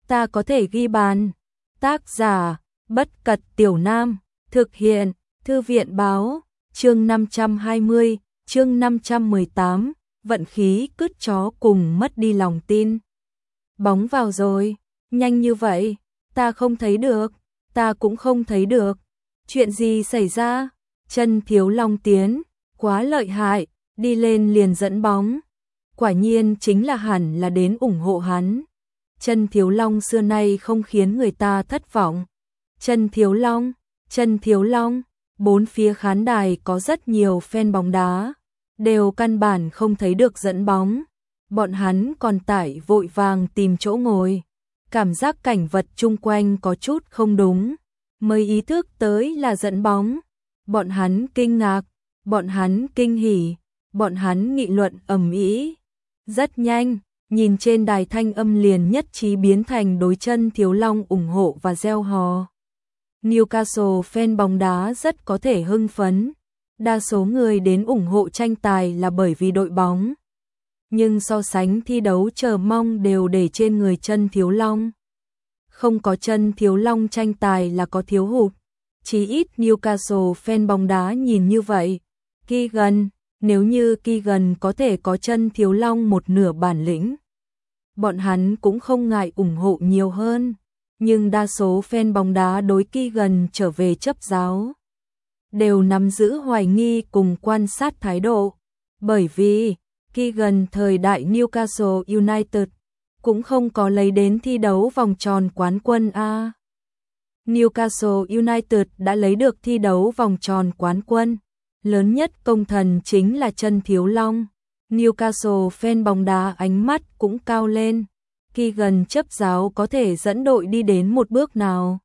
ta có thể ghi bàn. Tác giả, Bất Cật Tiểu Nam, thực hiện, Thư viện báo, chương 520, chương 518, vận khí cứt chó cùng mất đi lòng tin. Bóng vào rồi, nhanh như vậy, ta không thấy được, ta cũng không thấy được. Chuyện gì xảy ra? Chân Thiếu Long tiến, quá lợi hại, đi lên liền dẫn bóng. Quả nhiên chính là hẳn là đến ủng hộ hắn. Chân Thiếu Long xưa nay không khiến người ta thất vọng. Chân Thiếu Long, bốn phía khán đài có rất nhiều fan bóng đá, đều căn bản không thấy được dẫn bóng. Bọn hắn còn tải vội vàng tìm chỗ ngồi. Cảm giác cảnh vật chung quanh có chút không đúng, mới ý thức tới là dẫn bóng. Bọn hắn kinh ngạc, bọn hắn kinh hỉ, bọn hắn nghị luận ầm ĩ. Rất nhanh, nhìn trên đài thanh âm liền nhất trí biến thành đối Chân Thiếu Long ủng hộ và reo hò. Newcastle fan bóng đá rất có thể hưng phấn, đa số người đến ủng hộ tranh tài là bởi vì đội bóng. Nhưng so sánh thi đấu chờ mong đều để trên người Chân Thiếu Long. Không có Chân Thiếu Long tranh tài là có thiếu hụt. Chí ít Newcastle fan bóng đá nhìn như vậy. Keegan, nếu như Keegan có thể có Chân Thiếu Long một nửa bản lĩnh, bọn hắn cũng không ngại ủng hộ nhiều hơn. Nhưng đa số fan bóng đá đối Keegan trở về chấp giáo đều nắm giữ hoài nghi cùng quan sát thái độ. Bởi vì Keegan thời đại Newcastle United cũng không có lấy đến thi đấu vòng tròn quán quân a. Newcastle United đã lấy được thi đấu vòng tròn quán quân, lớn nhất công thần chính là Chân Thiếu Long. Newcastle fan bóng đá ánh mắt cũng cao lên. Keegan chấp giáo có thể dẫn đội đi đến một bước nào?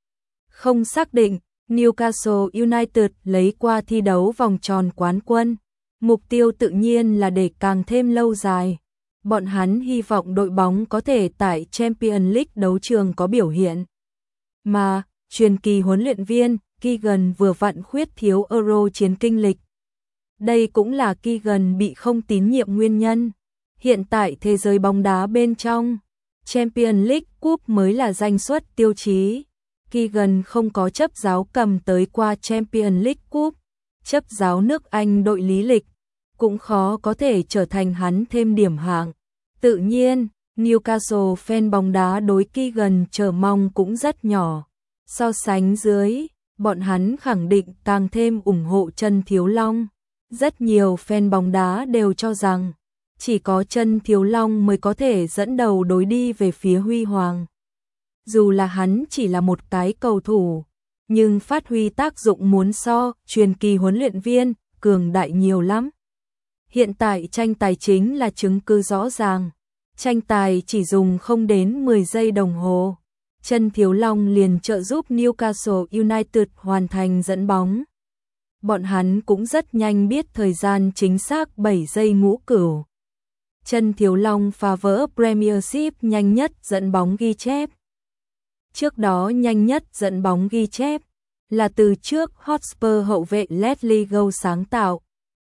Không xác định. Newcastle United lấy qua thi đấu vòng tròn quán quân. Mục tiêu tự nhiên là để càng thêm lâu dài. Bọn hắn hy vọng đội bóng có thể tại Champions League đấu trường có biểu hiện. Mà, truyền kỳ huấn luyện viên, Keegan vừa vặn khuyết thiếu Euro chiến kinh lịch. Đây cũng là Keegan bị không tín nhiệm nguyên nhân. Hiện tại thế giới bóng đá bên trong, Champions League Cup mới là danh suất tiêu chí. Keegan không có chấp giáo cầm tới qua Champions League Cup, chấp giáo nước Anh đội lý lịch, cũng khó có thể trở thành hắn thêm điểm hạng. Tự nhiên, Newcastle fan bóng đá đối Keegan chờ mong cũng rất nhỏ. So sánh dưới, bọn hắn khẳng định càng thêm ủng hộ Chân Thiếu Long. Rất nhiều fan bóng đá đều cho rằng chỉ có Chân Thiếu Long mới có thể dẫn đầu đối đi về phía huy hoàng. Dù là hắn chỉ là một cái cầu thủ, nhưng phát huy tác dụng muốn so truyền kỳ huấn luyện viên cường đại nhiều lắm. Hiện tại tranh tài chính là chứng cứ rõ ràng. Tranh tài chỉ dùng không đến 10 giây đồng hồ. Chân Thiếu Long liền trợ giúp Newcastle United hoàn thành dẫn bóng. Bọn hắn cũng rất nhanh biết thời gian chính xác 7 giây ngũ cửu. Chân Thiếu Long phá vỡ Premiership nhanh nhất dẫn bóng ghi chép. Trước đó nhanh nhất dẫn bóng ghi chép là từ trước Hotspur hậu vệ Leslie Gow sáng tạo.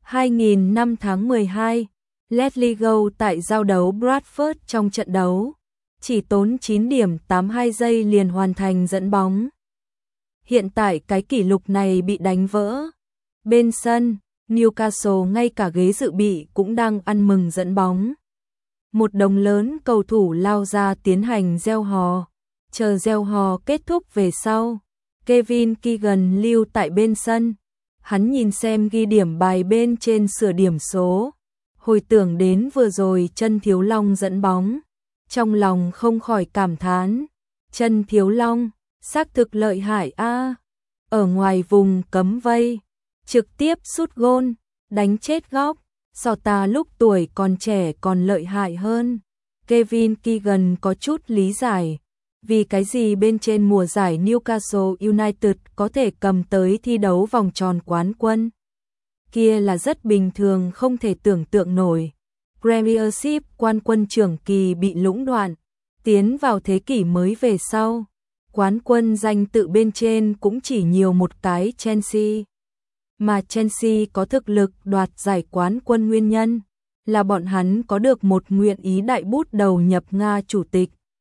2005 tháng 12, Leslie Gow tại giao đấu Bradford trong trận đấu chỉ tốn 9 điểm 82 giây liền hoàn thành dẫn bóng. Hiện tại cái kỷ lục này bị đánh vỡ. Bên sân, Newcastle ngay cả ghế dự bị cũng đang ăn mừng dẫn bóng. Một đống lớn cầu thủ lao ra tiến hành reo hò. Chờ reo hò kết thúc về sau, Kevin Keegan lưu tại bên sân. Hắn nhìn xem ghi điểm bài bên trên sửa điểm số. Hồi tưởng đến vừa rồi Chân Thiếu Long dẫn bóng, trong lòng không khỏi cảm thán. Chân Thiếu Long, xác thực lợi hại a. Ở ngoài vùng cấm vây, trực tiếp sút gôn, đánh chết góc. So ta lúc tuổi còn trẻ còn lợi hại hơn. Kevin Keegan có chút lý giải. Vì cái gì bên trên mùa giải Newcastle United có thể cầm tới thi đấu vòng tròn quán quân? Kia là rất bình thường, không thể tưởng tượng nổi. Premiership quan quân trưởng kỳ bị lũng đoạn, tiến vào thế kỷ mới về sau. Quán quân danh tự bên trên cũng chỉ nhiều một cái Chelsea. Mà Chelsea có thực lực đoạt giải quán quân nguyên nhân là bọn hắn có được một nguyện ý đại bút đầu nhập Nga chủ tịch.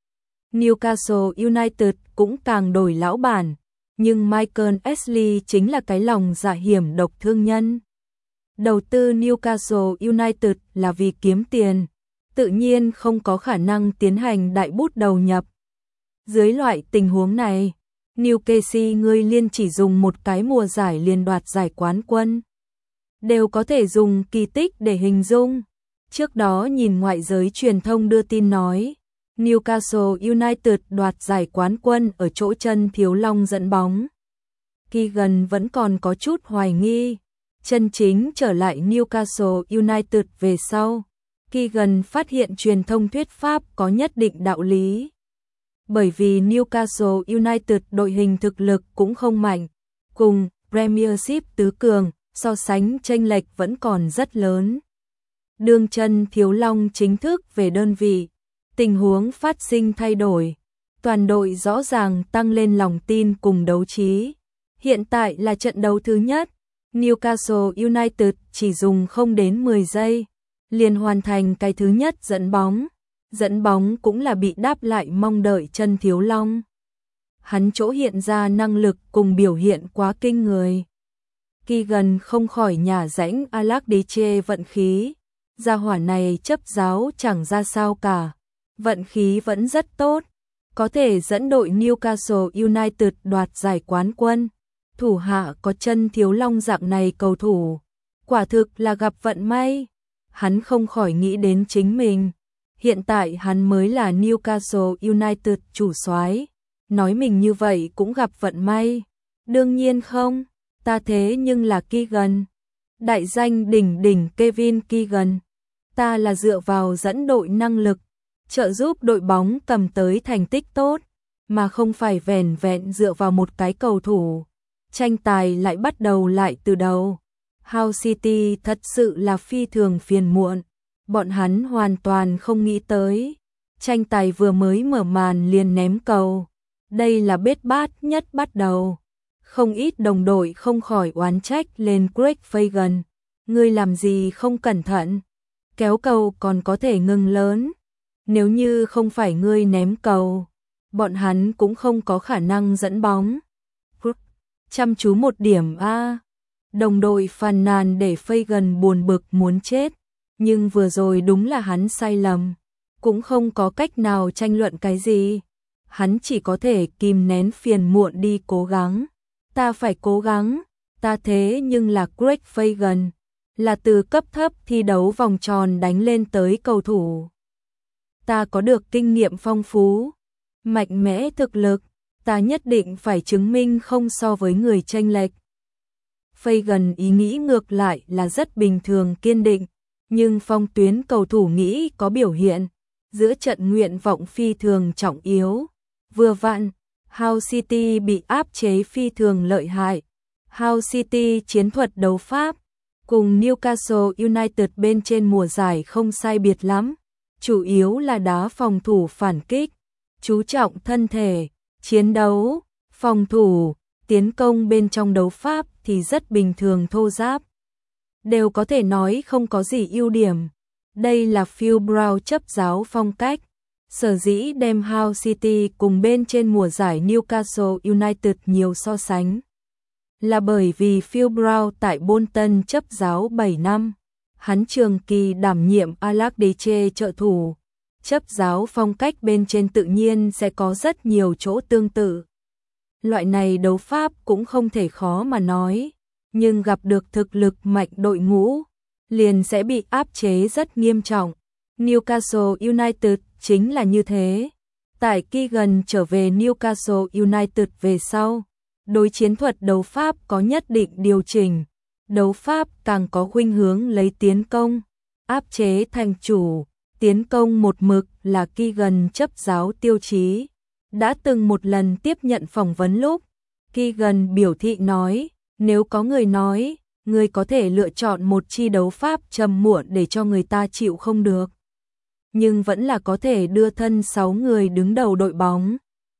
Newcastle United cũng càng đổi lão bản, nhưng Michael Ashley chính là cái lòng dạ hiểm độc thương nhân. Đầu tư Newcastle United là vì kiếm tiền, tự nhiên không có khả năng tiến hành đại bút đầu nhập. Dưới loại tình huống này, Newcastle người liên chỉ dùng một cái mùa giải liền đoạt giải quán quân. Đều có thể dùng kỳ tích để hình dung. Trước đó nhìn ngoại giới truyền thông đưa tin nói, Newcastle United đoạt giải quán quân ở chỗ chân thiếu long dẫn bóng. Keegan vẫn còn có chút hoài nghi. Chân chính trở lại Newcastle United về sau, Keegan phát hiện truyền thông thuyết pháp có nhất định đạo lý. Bởi vì Newcastle United đội hình thực lực cũng không mạnh, cùng Premiership tứ cường so sánh chênh lệch vẫn còn rất lớn. Đương chân thiếu long chính thức về đơn vị, tình huống phát sinh thay đổi, toàn đội rõ ràng tăng lên lòng tin cùng đấu trí. Hiện tại là trận đấu thứ nhất, Newcastle United chỉ dùng không đến 10 giây, liền hoàn thành cái thứ nhất dẫn bóng cũng là bị đáp lại mong đợi chân thiếu long. Hắn chỗ hiện ra năng lực cùng biểu hiện quá kinh người. Keegan không khỏi nhả rãnh Allardyce vận khí, gia hỏa này chấp giáo chẳng ra sao cả, vận khí vẫn rất tốt, có thể dẫn đội Newcastle United đoạt giải quán quân. Thủ hạ có chân thiếu long dạng này cầu thủ, quả thực là gặp vận may. Hắn không khỏi nghĩ đến chính mình, hiện tại hắn mới là Newcastle United chủ soái, nói mình như vậy cũng gặp vận may. Đương nhiên không, ta thế nhưng là Keegan, đại danh đỉnh đỉnh Kevin Keegan. Ta là dựa vào dẫn đội năng lực, trợ giúp đội bóng cầm tới thành tích tốt, mà không phải vẻn vẹn dựa vào một cái cầu thủ. Tranh tài lại bắt đầu lại từ đầu. Hull City thật sự là phi thường phiền muộn. Bọn hắn hoàn toàn không nghĩ tới. Tranh tài vừa mới mở màn liền ném cầu. Đây là bết bát nhất bắt đầu. Không ít đồng đội không khỏi oán trách lên Craig Fagan. Ngươi làm gì không cẩn thận? Kéo cầu còn có thể ngừng lớn. Nếu như không phải ngươi ném cầu, bọn hắn cũng không có khả năng dẫn bóng. Chăm chú một điểm a. Đồng đội phàn nàn để Fagan buồn bực muốn chết, nhưng vừa rồi đúng là hắn sai lầm, cũng không có cách nào tranh luận cái gì. Hắn chỉ có thể kìm nén phiền muộn đi cố gắng. Ta phải cố gắng, ta thế nhưng là Craig Fagan, là từ cấp thấp thi đấu vòng tròn đánh lên tới cầu thủ. Ta có được kinh nghiệm phong phú, mạnh mẽ thực lực, ta nhất định phải chứng minh không so với người chênh lệch. Fagan ý nghĩ ngược lại là rất bình thường kiên định, nhưng phong tuyến cầu thủ nghĩ có biểu hiện, giữa trận nguyện vọng phi thường trọng yếu. Vừa vặn, Hull City bị áp chế phi thường lợi hại. Hull City chiến thuật đấu pháp, cùng Newcastle United bên trên mùa giải không sai biệt lắm, chủ yếu là đá phòng thủ phản kích, chú trọng thân thể, chiến đấu, phòng thủ, tiến công bên trong đấu pháp thì rất bình thường thô ráp. Đều có thể nói không có gì ưu điểm. Đây là Phil Brown chấp giáo phong cách. Sở dĩ đem Hull City cùng bên trên mùa giải Newcastle United nhiều so sánh, là bởi vì Phil Brown tại Bolton chấp giáo 7 năm. Hắn trường kỳ đảm nhiệm Allardyce trợ thủ. Chấp giáo phong cách bên trên tự nhiên sẽ có rất nhiều chỗ tương tự. Loại này đấu pháp cũng không thể khó mà nói, nhưng gặp được thực lực mạnh đội ngũ, liền sẽ bị áp chế rất nghiêm trọng. Newcastle United chính là như thế. Tại Keegan trở về Newcastle United về sau, đối chiến thuật đấu pháp có nhất định điều chỉnh. Đấu pháp càng có khuynh hướng lấy tiến công, áp chế thành chủ. Tiến công một mực là Keegan chấp giáo tiêu chí. Đã từng một lần tiếp nhận phỏng vấn lúc, Keegan biểu thị nói, nếu có người nói, người có thể lựa chọn một chi đấu pháp trầm muộn để cho người ta chịu không được, nhưng vẫn là có thể đưa thân 6 người đứng đầu đội bóng.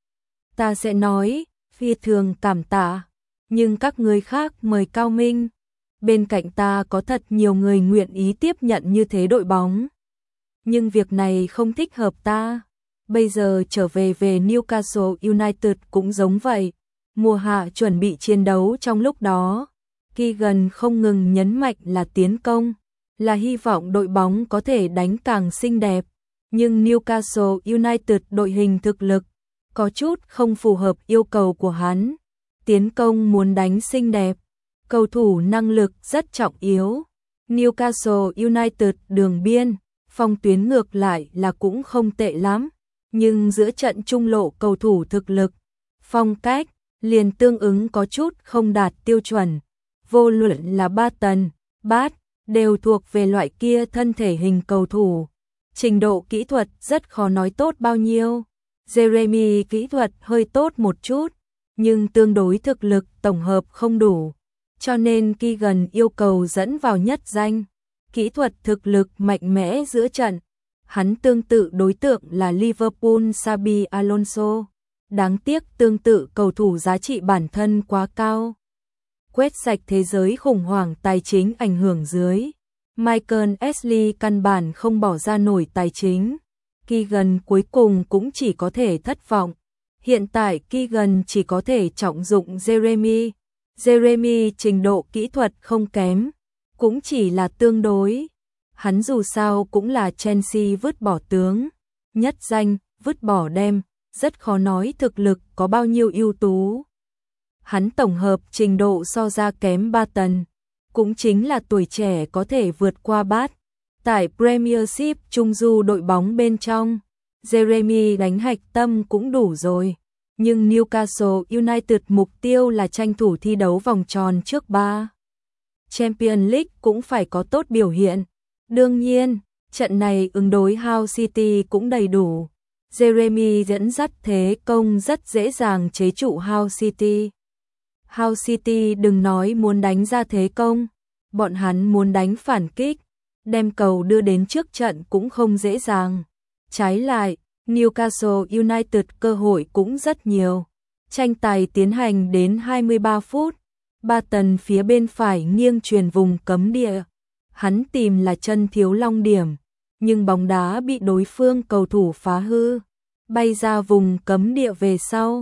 Ta sẽ nói, phi thường cảm tạ, nhưng các người khác mời cao minh. Bên cạnh ta có thật nhiều người nguyện ý tiếp nhận như thế đội bóng. Nhưng việc này không thích hợp ta. bây giờ trở về Newcastle United cũng giống vậy. Mùa hạ chuẩn bị chiến đấu trong lúc đó, Keegan không ngừng nhấn mạnh là tiến công, là hy vọng đội bóng có thể đánh càng xinh đẹp. Nhưng Newcastle United đội hình thực lực có chút không phù hợp yêu cầu của hắn. Tiến công muốn đánh xinh đẹp, cầu thủ năng lực rất trọng yếu. Newcastle United đường biên, phong tuyến ngược lại là cũng không tệ lắm, nhưng giữa trận trung lộ cầu thủ thực lực, phong cách liền tương ứng có chút không đạt tiêu chuẩn. Vô luận là Barton, Bart đều thuộc về loại kia thân thể hình cầu thủ. Trình độ kỹ thuật rất khó nói tốt bao nhiêu. Jeremy kỹ thuật hơi tốt một chút, nhưng tương đối thực lực tổng hợp không đủ. Cho nên Keegan yêu cầu dẫn vào nhất danh. Kỹ thuật thực lực mạnh mẽ giữa trận. Hắn tương tự đối tượng là Liverpool Xabi Alonso. Đáng tiếc tương tự cầu thủ giá trị bản thân quá cao. Quét sạch thế giới khủng hoảng tài chính ảnh hưởng dưới. Michael Ashley căn bản không bỏ ra nổi tài chính. Keegan cuối cùng cũng chỉ có thể thất vọng. Hiện tại Keegan chỉ có thể trọng dụng Jeremy. Jeremy trình độ kỹ thuật không kém, cũng chỉ là tương đối. Hắn dù sao cũng là Chelsea vứt bỏ tướng. Nhất danh, vứt bỏ đem, rất khó nói thực lực có bao nhiêu ưu tú. Hắn tổng hợp trình độ so ra kém Barton, cũng chính là tuổi trẻ có thể vượt qua Bart. Tại Premiership trung du đội bóng bên trong, Jeremy đánh hạch tâm cũng đủ rồi. Nhưng Newcastle United mục tiêu là tranh thủ thi đấu vòng tròn trước 3. Champions League cũng phải có tốt biểu hiện. Đương nhiên, trận này ứng đối Hull City cũng đầy đủ. Jeremy dẫn dắt thế công rất dễ dàng chế trụ Hull City. Hull City đừng nói muốn đánh ra thế công, bọn hắn muốn đánh phản kích, đem cầu đưa đến trước trận cũng không dễ dàng. Trái lại, Newcastle United cơ hội cũng rất nhiều. Tranh tài tiến hành đến 23 phút. Barton phía bên phải nghiêng truyền vùng cấm địa. Hắn tìm là chân thiếu long điểm, nhưng bóng đá bị đối phương cầu thủ phá hư, bay ra vùng cấm địa về sau.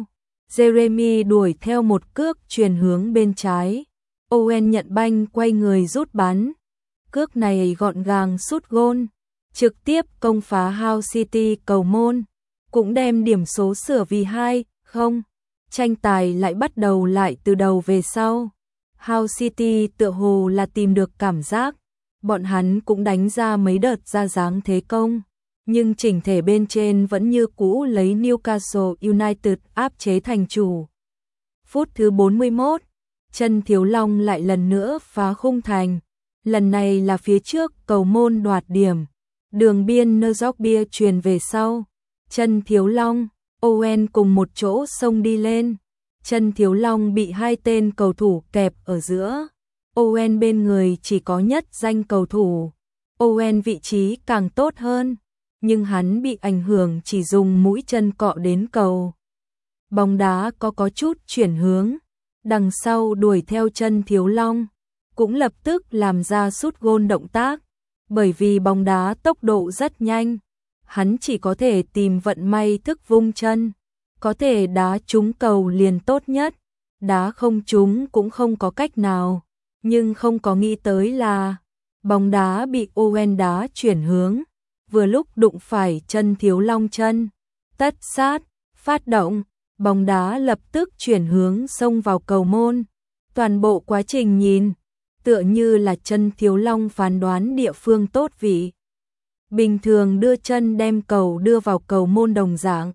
Jeremy đuổi theo một cước truyền hướng bên trái. Owen nhận banh quay người rút bắn. Cước này gọn gàng sút gôn, trực tiếp công phá Hull City cầu môn, cũng đem điểm số sửa vì 2-0. Tranh tài lại bắt đầu lại từ đầu về sau. Hull City tựa hồ là tìm được cảm giác, bọn hắn cũng đánh ra mấy đợt ra dáng thế công, nhưng chỉnh thể bên trên vẫn như cũ lấy Newcastle United áp chế thành chủ. Phút thứ 41, chân thiếu long lại lần nữa phá khung thành, lần này là phía trước cầu môn đoạt điểm. Đường biên Nzogbia truyền về sau, chân thiếu long, Owen cùng một chỗ xông đi lên. Chân thiếu long bị hai tên cầu thủ kẹp ở giữa. Owen bên người chỉ có nhất danh cầu thủ. Owen vị trí càng tốt hơn, nhưng hắn bị ảnh hưởng chỉ dùng mũi chân cọ đến cầu. Bóng đá có chút chuyển hướng, đằng sau đuổi theo chân thiếu long, cũng lập tức làm ra sút gôn động tác. Bởi vì bóng đá tốc độ rất nhanh, hắn chỉ có thể tìm vận may thức vung chân, có thể đá trúng cầu liền tốt nhất, đá không trúng cũng không có cách nào, nhưng không có nghĩ tới là bóng đá bị Owen đá chuyển hướng, vừa lúc đụng phải chân thiếu long chân, tất sát, phát động, bóng đá lập tức chuyển hướng xông vào cầu môn. Toàn bộ quá trình nhìn tựa như là chân thiếu long phán đoán địa phương tốt vị. Bình thường đưa chân đem cầu đưa vào cầu môn đồng dạng.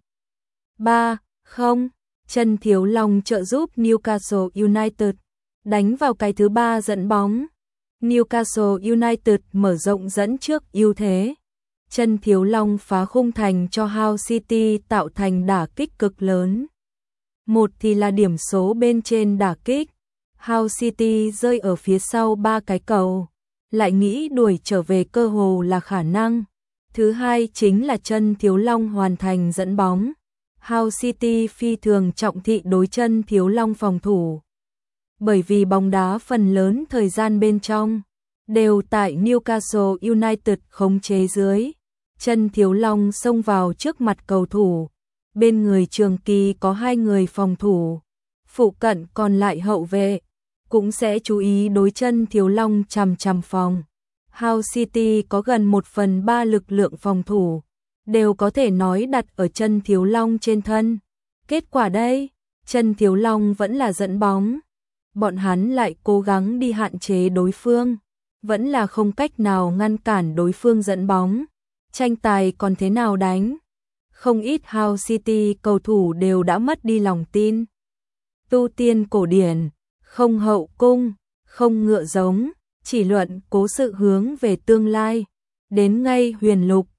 3-0, chân thiếu long trợ giúp Newcastle United đánh vào cái thứ 3 dẫn bóng. Newcastle United mở rộng dẫn trước ưu thế. Chân thiếu long phá khung thành cho Hull City tạo thành đả kích cực lớn. Một thì là điểm số bên trên đả kích. Hull City rơi ở phía sau 3 cái cầu, lại nghĩ đuổi trở về cơ hồ là khả năng. Thứ hai chính là chân thiếu long hoàn thành dẫn bóng. Hull City phi thường trọng thị đối chân thiếu long phòng thủ. Bởi vì bóng đá phần lớn thời gian bên trong đều tại Newcastle United khống chế dưới. Chân Thiếu Long xông vào trước mặt cầu thủ, bên người Trường Kỳ có 2 người phòng thủ, phụ cận còn lại hậu vệ, cũng sẽ chú ý đối Chân Thiếu Long chằm chằm phòng. Hull City có gần 1/3 lực lượng phòng thủ, đều có thể nói đặt ở Chân Thiếu Long trên thân. Kết quả đây, Chân Thiếu Long vẫn là dẫn bóng. Bọn hắn lại cố gắng đi hạn chế đối phương, vẫn là không cách nào ngăn cản đối phương dẫn bóng. Tranh tài còn thế nào đánh? Không ít Hull City cầu thủ đều đã mất đi lòng tin. Tu tiên cổ điển, không hậu cung, không ngựa giống, chỉ luận cố sự hướng về tương lai. Đến ngay huyền lục,